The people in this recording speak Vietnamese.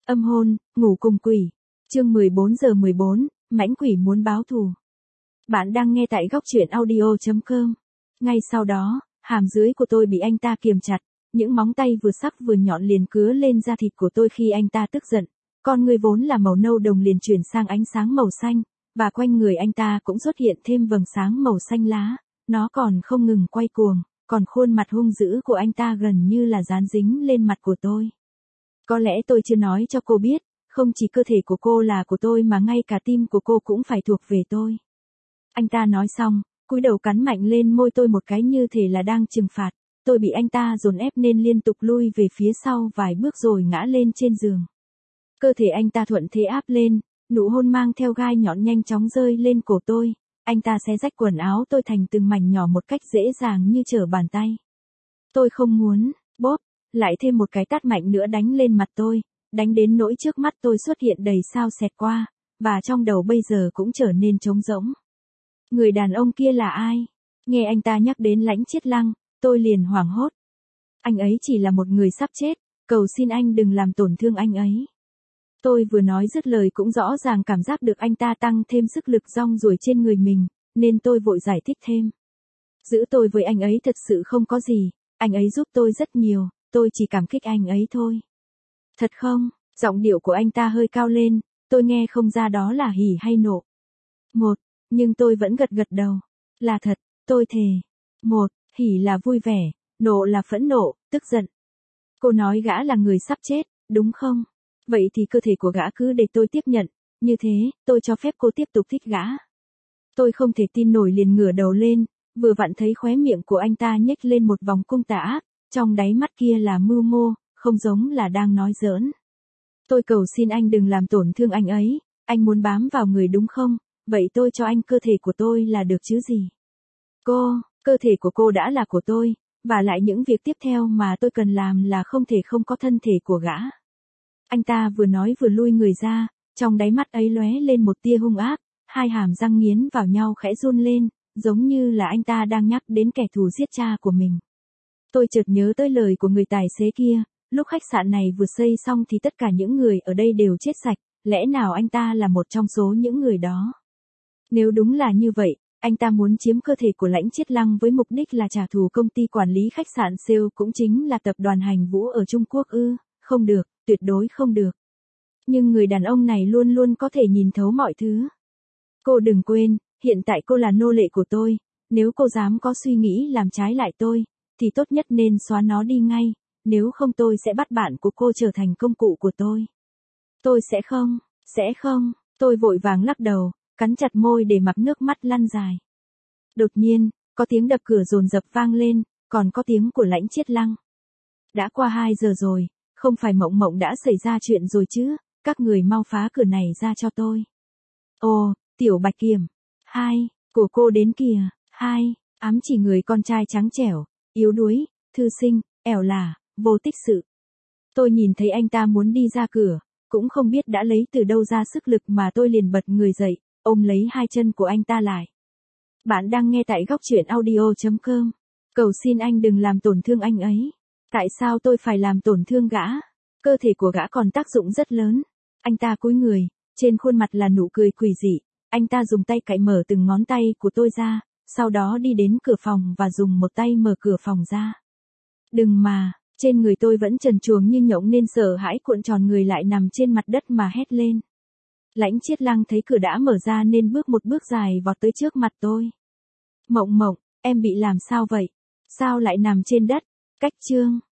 Âm hôn, ngủ cùng quỷ. Chương 14:14, mãnh quỷ muốn báo thù. Bạn đang nghe tại góc truyện audio.com. Ngay sau đó, hàm dưới của tôi bị anh ta kiềm chặt, những móng tay vừa sắc vừa nhọn liền cứa lên da thịt của tôi khi anh ta tức giận. Con người vốn là màu nâu đồng liền chuyển sang ánh sáng màu xanh, và quanh người anh ta cũng xuất hiện thêm vầng sáng màu xanh lá. Nó còn không ngừng quay cuồng, còn khuôn mặt hung dữ của anh ta gần như là dán dính lên mặt của tôi. Có lẽ tôi chưa nói cho cô biết, không chỉ cơ thể của cô là của tôi mà ngay cả tim của cô cũng phải thuộc về tôi. Anh ta nói xong, cúi đầu cắn mạnh lên môi tôi một cái như thể là đang trừng phạt. Tôi bị anh ta dồn ép nên liên tục lui về phía sau vài bước rồi ngã lên trên giường. Cơ thể anh ta thuận thế áp lên, nụ hôn mang theo gai nhọn nhanh chóng rơi lên cổ tôi. Anh ta xé rách quần áo tôi thành từng mảnh nhỏ một cách dễ dàng như trở bàn tay. Tôi không muốn, bóp, lại thêm một cái tát mạnh nữa đánh lên mặt tôi, đánh đến nỗi trước mắt tôi xuất hiện đầy sao xẹt qua, và trong đầu bây giờ cũng trở nên trống rỗng. Người đàn ông kia là ai? Nghe anh ta nhắc đến Lãnh Chiết Lăng, tôi liền hoảng hốt. Anh ấy chỉ là một người sắp chết, cầu xin anh đừng làm tổn thương anh ấy. Tôi vừa nói dứt lời cũng rõ ràng cảm giác được anh ta tăng thêm sức lực rong ruổi trên người mình, nên tôi vội giải thích thêm. Giữa tôi với anh ấy thật sự không có gì, anh ấy giúp tôi rất nhiều, tôi chỉ cảm kích anh ấy thôi. Thật không? Giọng điệu của anh ta hơi cao lên, tôi nghe không ra đó là hỉ hay nộ. Nhưng tôi vẫn gật gật đầu. Là thật, tôi thề. Hỉ là vui vẻ, nộ là phẫn nộ, tức giận. Cô nói gã là người sắp chết, đúng không? Vậy thì cơ thể của gã cứ để tôi tiếp nhận, như thế, tôi cho phép cô tiếp tục thích gã. Tôi không thể tin nổi liền ngửa đầu lên, vừa vặn thấy khóe miệng của anh ta nhếch lên một vòng cung tà ác, trong đáy mắt kia là mưu mô, không giống là đang nói giỡn. Tôi cầu xin anh đừng làm tổn thương anh ấy, anh muốn bám vào người đúng không? Vậy tôi cho anh cơ thể của tôi là được chứ gì? Cơ thể của cô đã là của tôi, và lại những việc tiếp theo mà tôi cần làm là không thể không có thân thể của gã. Anh ta vừa nói vừa lui người ra, trong đáy mắt ấy lóe lên một tia hung ác, hai hàm răng nghiến vào nhau khẽ run lên, giống như là anh ta đang nhắc đến kẻ thù giết cha của mình. Tôi chợt nhớ tới lời của người tài xế kia, lúc khách sạn này vừa xây xong thì tất cả những người ở đây đều chết sạch, lẽ nào anh ta là một trong số những người đó? Nếu đúng là như vậy, anh ta muốn chiếm cơ thể của Lãnh Chiết Lăng với mục đích là trả thù công ty quản lý khách sạn Seoul cũng chính là tập đoàn Hành Vũ ở Trung Quốc ư? Không được, tuyệt đối không được. Nhưng người đàn ông này luôn luôn có thể nhìn thấu mọi thứ. Cô đừng quên, hiện tại cô là nô lệ của tôi, nếu cô dám có suy nghĩ làm trái lại tôi, thì tốt nhất nên xóa nó đi ngay, nếu không tôi sẽ bắt bạn của cô trở thành công cụ của tôi. Tôi sẽ không, tôi vội vàng lắc đầu, cắn chặt môi để mặc nước mắt lăn dài. Đột nhiên, có tiếng đập cửa dồn dập vang lên, còn có tiếng của Lãnh Chiết Lăng. Đã qua 2 giờ rồi, không phải mộng đã xảy ra chuyện rồi chứ, các người mau phá cửa này ra cho tôi. Ồ, Tiểu Bạch Kiểm. Của cô đến kìa. Ám chỉ người con trai trắng trẻo, yếu đuối, thư sinh, ẻo lả, vô tích sự. Tôi nhìn thấy anh ta muốn đi ra cửa, cũng không biết đã lấy từ đâu ra sức lực mà tôi liền bật người dậy, ôm lấy hai chân của anh ta lại. Bạn đang nghe tại góc truyện audio.com. Cầu xin anh đừng làm tổn thương anh ấy. Tại sao tôi phải làm tổn thương gã? Cơ thể của gã còn tác dụng rất lớn. Anh ta cúi người, trên khuôn mặt là nụ cười quỷ dị. Anh ta dùng tay cạy mở từng ngón tay của tôi ra, sau đó đi đến cửa phòng và dùng một tay mở cửa phòng ra. Đừng mà, trên người tôi vẫn trần truồng như nhộng nên sợ hãi cuộn tròn người lại nằm trên mặt đất mà hét lên. Lãnh Chiết Lăng thấy cửa đã mở ra nên bước một bước dài vọt tới trước mặt tôi. Mộng, em bị làm sao vậy? Sao lại nằm trên đất? Cách chương.